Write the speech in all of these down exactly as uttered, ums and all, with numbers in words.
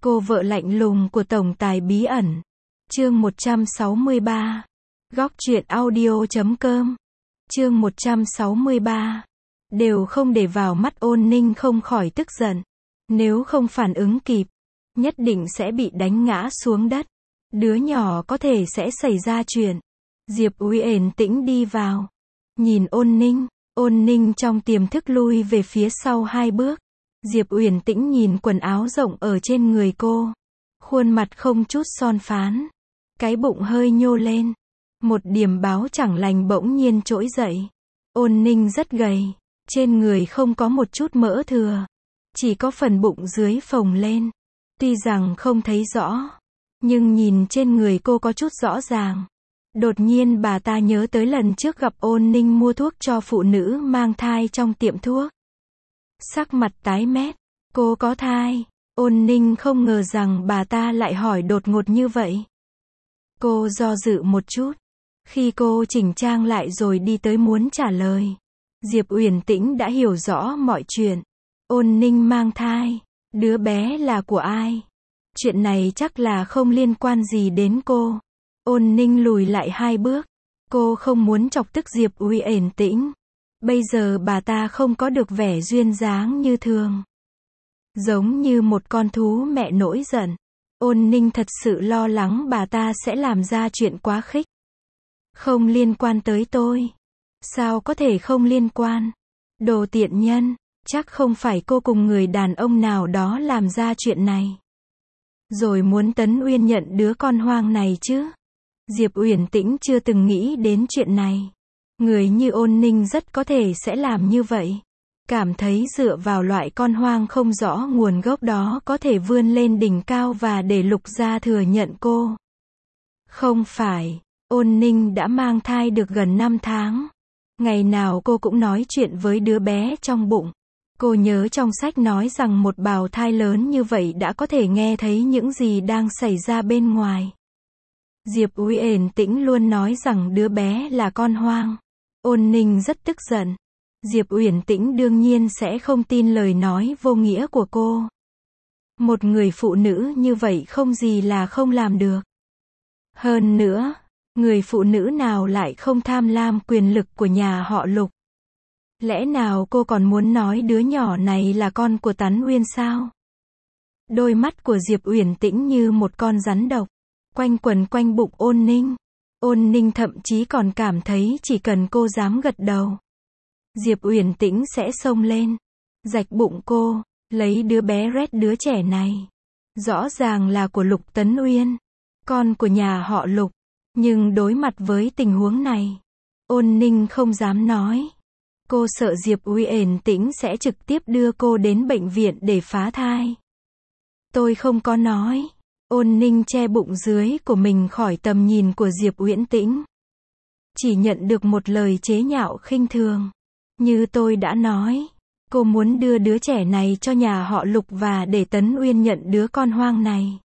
Cô vợ lạnh lùng của tổng tài bí ẩn. Chương một trăm sáu mươi ba. Góc truyện audio chấm com. Chương một trăm sáu mươi ba. Đều không để vào mắt. Ôn Ninh không khỏi tức giận. Nếu không phản ứng kịp, nhất định sẽ bị đánh ngã xuống đất. Đứa nhỏ có thể sẽ xảy ra chuyện. Diệp Uyển Tĩnh đi vào, nhìn Ôn Ninh. Ôn Ninh trong tiềm thức lui về phía sau hai bước. Diệp Uyển Tĩnh nhìn quần áo rộng ở trên người cô, khuôn mặt không chút son phán, cái bụng hơi nhô lên, một điểm báo chẳng lành bỗng nhiên trỗi dậy. Ôn Ninh rất gầy, trên người không có một chút mỡ thừa, chỉ có phần bụng dưới phồng lên. Tuy rằng không thấy rõ, nhưng nhìn trên người cô có chút rõ ràng. Đột nhiên bà ta nhớ tới lần trước gặp Ôn Ninh mua thuốc cho phụ nữ mang thai trong tiệm thuốc. Sắc mặt tái mét, cô có thai. Ôn Ninh không ngờ rằng bà ta lại hỏi đột ngột như vậy. Cô do dự một chút. Khi cô chỉnh trang lại rồi đi tới muốn trả lời, Diệp Uyển Tĩnh đã hiểu rõ mọi chuyện. Ôn Ninh mang thai, đứa bé là của ai? Chuyện này chắc là không liên quan gì đến cô. Ôn Ninh lùi lại hai bước. Cô không muốn chọc tức Diệp Uyển Tĩnh. Bây giờ bà ta không có được vẻ duyên dáng như thường, giống như một con thú mẹ nổi giận. Ôn Ninh thật sự lo lắng bà ta sẽ làm ra chuyện quá khích. Không liên quan tới tôi. Sao có thể không liên quan? Đồ tiện nhân, chắc không phải cô cùng người đàn ông nào đó làm ra chuyện này, rồi muốn Tấn Uyên nhận đứa con hoang này chứ? Diệp Uyển Tĩnh chưa từng nghĩ đến chuyện này. Người như Ôn Ninh rất có thể sẽ làm như vậy. Cảm thấy dựa vào loại con hoang không rõ nguồn gốc đó có thể vươn lên đỉnh cao và để Lục gia thừa nhận cô. Không phải, Ôn Ninh đã mang thai được gần năm tháng. Ngày nào cô cũng nói chuyện với đứa bé trong bụng. Cô nhớ trong sách nói rằng một bào thai lớn như vậy đã có thể nghe thấy những gì đang xảy ra bên ngoài. Diệp Uyển Tĩnh luôn nói rằng đứa bé là con hoang. Ôn Ninh rất tức giận. Diệp Uyển Tĩnh đương nhiên sẽ không tin lời nói vô nghĩa của cô. Một người phụ nữ như vậy không gì là không làm được. Hơn nữa, người phụ nữ nào lại không tham lam quyền lực của nhà họ Lục? Lẽ nào cô còn muốn nói đứa nhỏ này là con của Tấn Uyên sao? Đôi mắt của Diệp Uyển Tĩnh như một con rắn độc, quanh quẩn quanh bụng Ôn Ninh. Ôn Ninh thậm chí còn cảm thấy chỉ cần cô dám gật đầu, Diệp Uyển Tĩnh sẽ xông lên, rạch bụng cô, lấy đứa bé rét. Đứa trẻ này rõ ràng là của Lục Tấn Uyên, con của nhà họ Lục. Nhưng đối mặt với tình huống này, Ôn Ninh không dám nói. Cô sợ Diệp Uyển Tĩnh sẽ trực tiếp đưa cô đến bệnh viện để phá thai. Tôi không có nói. Ôn Ninh che bụng dưới của mình khỏi tầm nhìn của Diệp Uyển Tĩnh. Chỉ nhận được một lời chế nhạo khinh thường. Như tôi đã nói, cô muốn đưa đứa trẻ này cho nhà họ Lục và để Tấn Uyên nhận đứa con hoang này.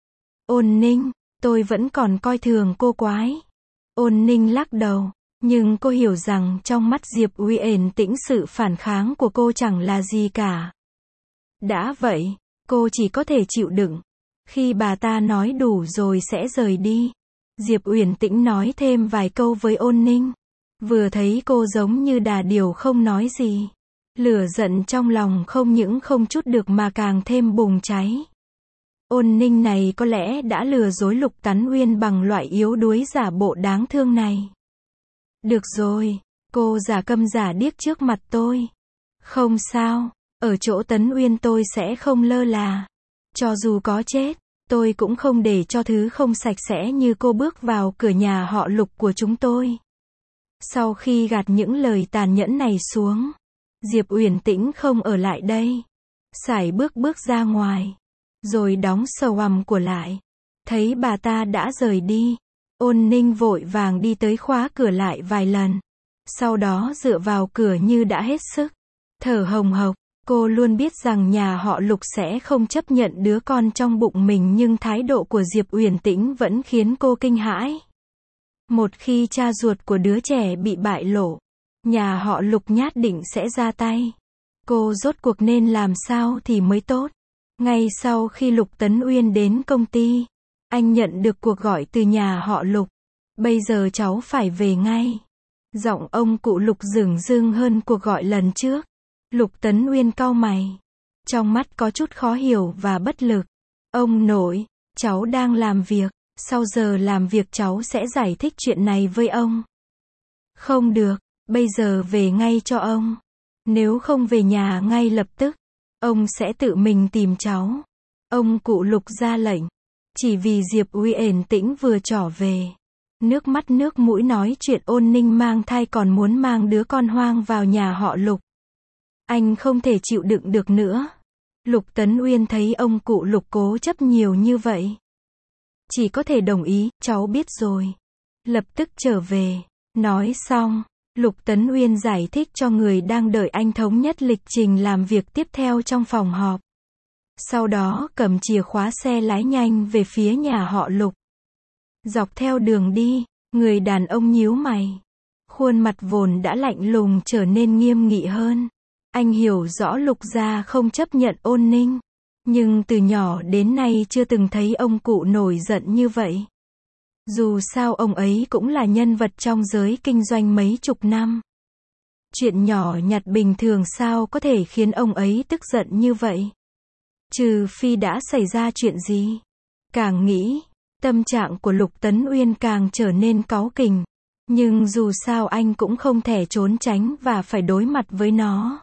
Ôn Ninh, tôi vẫn còn coi thường cô quái. Ôn Ninh lắc đầu, nhưng cô hiểu rằng trong mắt Diệp Uyển Tĩnh sự phản kháng của cô chẳng là gì cả. Đã vậy, cô chỉ có thể chịu đựng. Khi bà ta nói đủ rồi sẽ rời đi, Diệp Uyển Tĩnh nói thêm vài câu với Ôn Ninh. Vừa thấy cô giống như đà điểu không nói gì, lửa giận trong lòng không những không trút được mà càng thêm bùng cháy. Ôn Ninh này có lẽ đã lừa dối Lục Tấn Uyên bằng loại yếu đuối giả bộ đáng thương này. Được rồi, cô giả câm giả điếc trước mặt tôi. Không sao, ở chỗ Tấn Uyên tôi sẽ không lơ là. Cho dù có chết, tôi cũng không để cho thứ không sạch sẽ như cô bước vào cửa nhà họ Lục của chúng tôi. Sau khi gạt những lời tàn nhẫn này xuống, Diệp Uyển Tĩnh không ở lại đây. Sải bước bước ra ngoài, rồi đóng sờ ầm của lại. Thấy bà ta đã rời đi, Ôn Ninh vội vàng đi tới khóa cửa lại vài lần. Sau đó dựa vào cửa như đã hết sức, thở hồng hộc. Cô luôn biết rằng nhà họ Lục sẽ không chấp nhận đứa con trong bụng mình, nhưng thái độ của Diệp Uyển Tĩnh vẫn khiến cô kinh hãi. Một khi cha ruột của đứa trẻ bị bại lộ, nhà họ Lục nhất định sẽ ra tay. Cô rốt cuộc nên làm sao thì mới tốt? Ngay sau khi Lục Tấn Uyên đến công ty, anh nhận được cuộc gọi từ nhà họ Lục. Bây giờ cháu phải về ngay. Giọng ông cụ Lục dửng dưng hơn cuộc gọi lần trước. Lục Tấn Uyên cau mày. Trong mắt có chút khó hiểu và bất lực. Ông nội, cháu đang làm việc. Sau giờ làm việc cháu sẽ giải thích chuyện này với ông. Không được, bây giờ về ngay cho ông. Nếu không về nhà ngay lập tức, ông sẽ tự mình tìm cháu. Ông cụ Lục ra lệnh. Chỉ vì Diệp Uyển Tĩnh vừa trở về. Nước mắt nước mũi nói chuyện Ôn Ninh mang thai còn muốn mang đứa con hoang vào nhà họ Lục. Anh không thể chịu đựng được nữa. Lục Tấn Uyên thấy ông cụ Lục cố chấp nhiều như vậy. Chỉ có thể đồng ý, cháu biết rồi. Lập tức trở về. Nói xong, Lục Tấn Uyên giải thích cho người đang đợi anh thống nhất lịch trình làm việc tiếp theo trong phòng họp. Sau đó cầm chìa khóa xe lái nhanh về phía nhà họ Lục. Dọc theo đường đi, người đàn ông nhíu mày. Khuôn mặt vốn đã lạnh lùng trở nên nghiêm nghị hơn. Anh hiểu rõ Lục gia không chấp nhận Ôn Ninh. Nhưng từ nhỏ đến nay chưa từng thấy ông cụ nổi giận như vậy. Dù sao ông ấy cũng là nhân vật trong giới kinh doanh mấy chục năm. Chuyện nhỏ nhặt bình thường sao có thể khiến ông ấy tức giận như vậy? Trừ phi đã xảy ra chuyện gì. Càng nghĩ, tâm trạng của Lục Tấn Uyên càng trở nên cáu kỉnh. Nhưng dù sao anh cũng không thể trốn tránh và phải đối mặt với nó.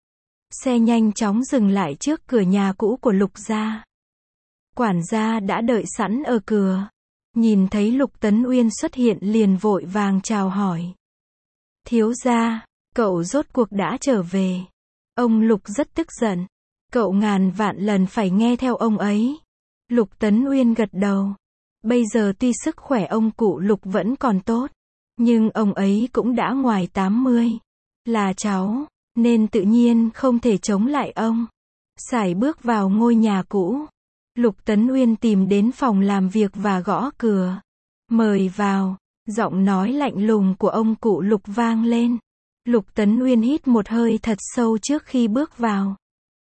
Xe nhanh chóng dừng lại trước cửa nhà cũ của Lục gia. Quản gia đã đợi sẵn ở cửa. Nhìn thấy Lục Tấn Uyên xuất hiện liền vội vàng chào hỏi. Thiếu gia, cậu rốt cuộc đã trở về. Ông Lục rất tức giận. Cậu ngàn vạn lần phải nghe theo ông ấy. Lục Tấn Uyên gật đầu. Bây giờ tuy sức khỏe ông cụ Lục vẫn còn tốt. Nhưng ông ấy cũng đã ngoài tám mươi. Là cháu, nên tự nhiên không thể chống lại ông. Sải bước vào ngôi nhà cũ. Lục Tấn Uyên tìm đến phòng làm việc và gõ cửa. Mời vào. Giọng nói lạnh lùng của ông cụ Lục vang lên. Lục Tấn Uyên hít một hơi thật sâu trước khi bước vào.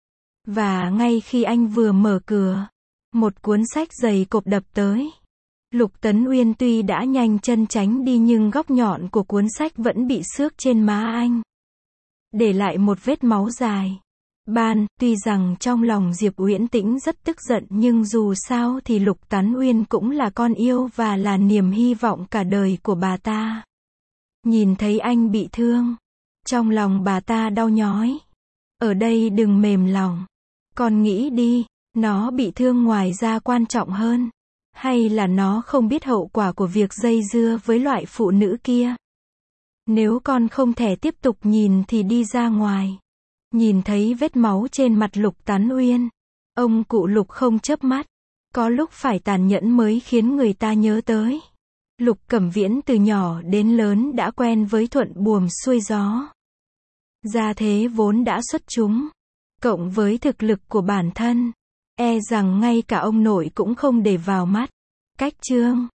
Và ngay khi anh vừa mở cửa, một cuốn sách dày cộp đập tới. Lục Tấn Uyên tuy đã nhanh chân tránh đi nhưng góc nhọn của cuốn sách vẫn bị xước trên má anh. Để lại một vết máu dài. Ban, tuy rằng trong lòng Diệp Uyển Tĩnh rất tức giận nhưng dù sao thì Lục Tấn Uyên cũng là con yêu và là niềm hy vọng cả đời của bà ta. Nhìn thấy anh bị thương, trong lòng bà ta đau nhói. Ở đây đừng mềm lòng. Con nghĩ đi, nó bị thương ngoài ra quan trọng hơn. Hay là nó không biết hậu quả của việc dây dưa với loại phụ nữ kia. Nếu con không thể tiếp tục nhìn thì đi ra ngoài. Nhìn thấy vết máu trên mặt Lục Tấn Uyên. Ông cụ Lục không chớp mắt. Có lúc phải tàn nhẫn mới khiến người ta nhớ tới. Lục Cẩm Viễn từ nhỏ đến lớn đã quen với thuận buồm xuôi gió. Gia thế vốn đã xuất chúng. Cộng với thực lực của bản thân. E rằng ngay cả ông nội cũng không để vào mắt. Cách chương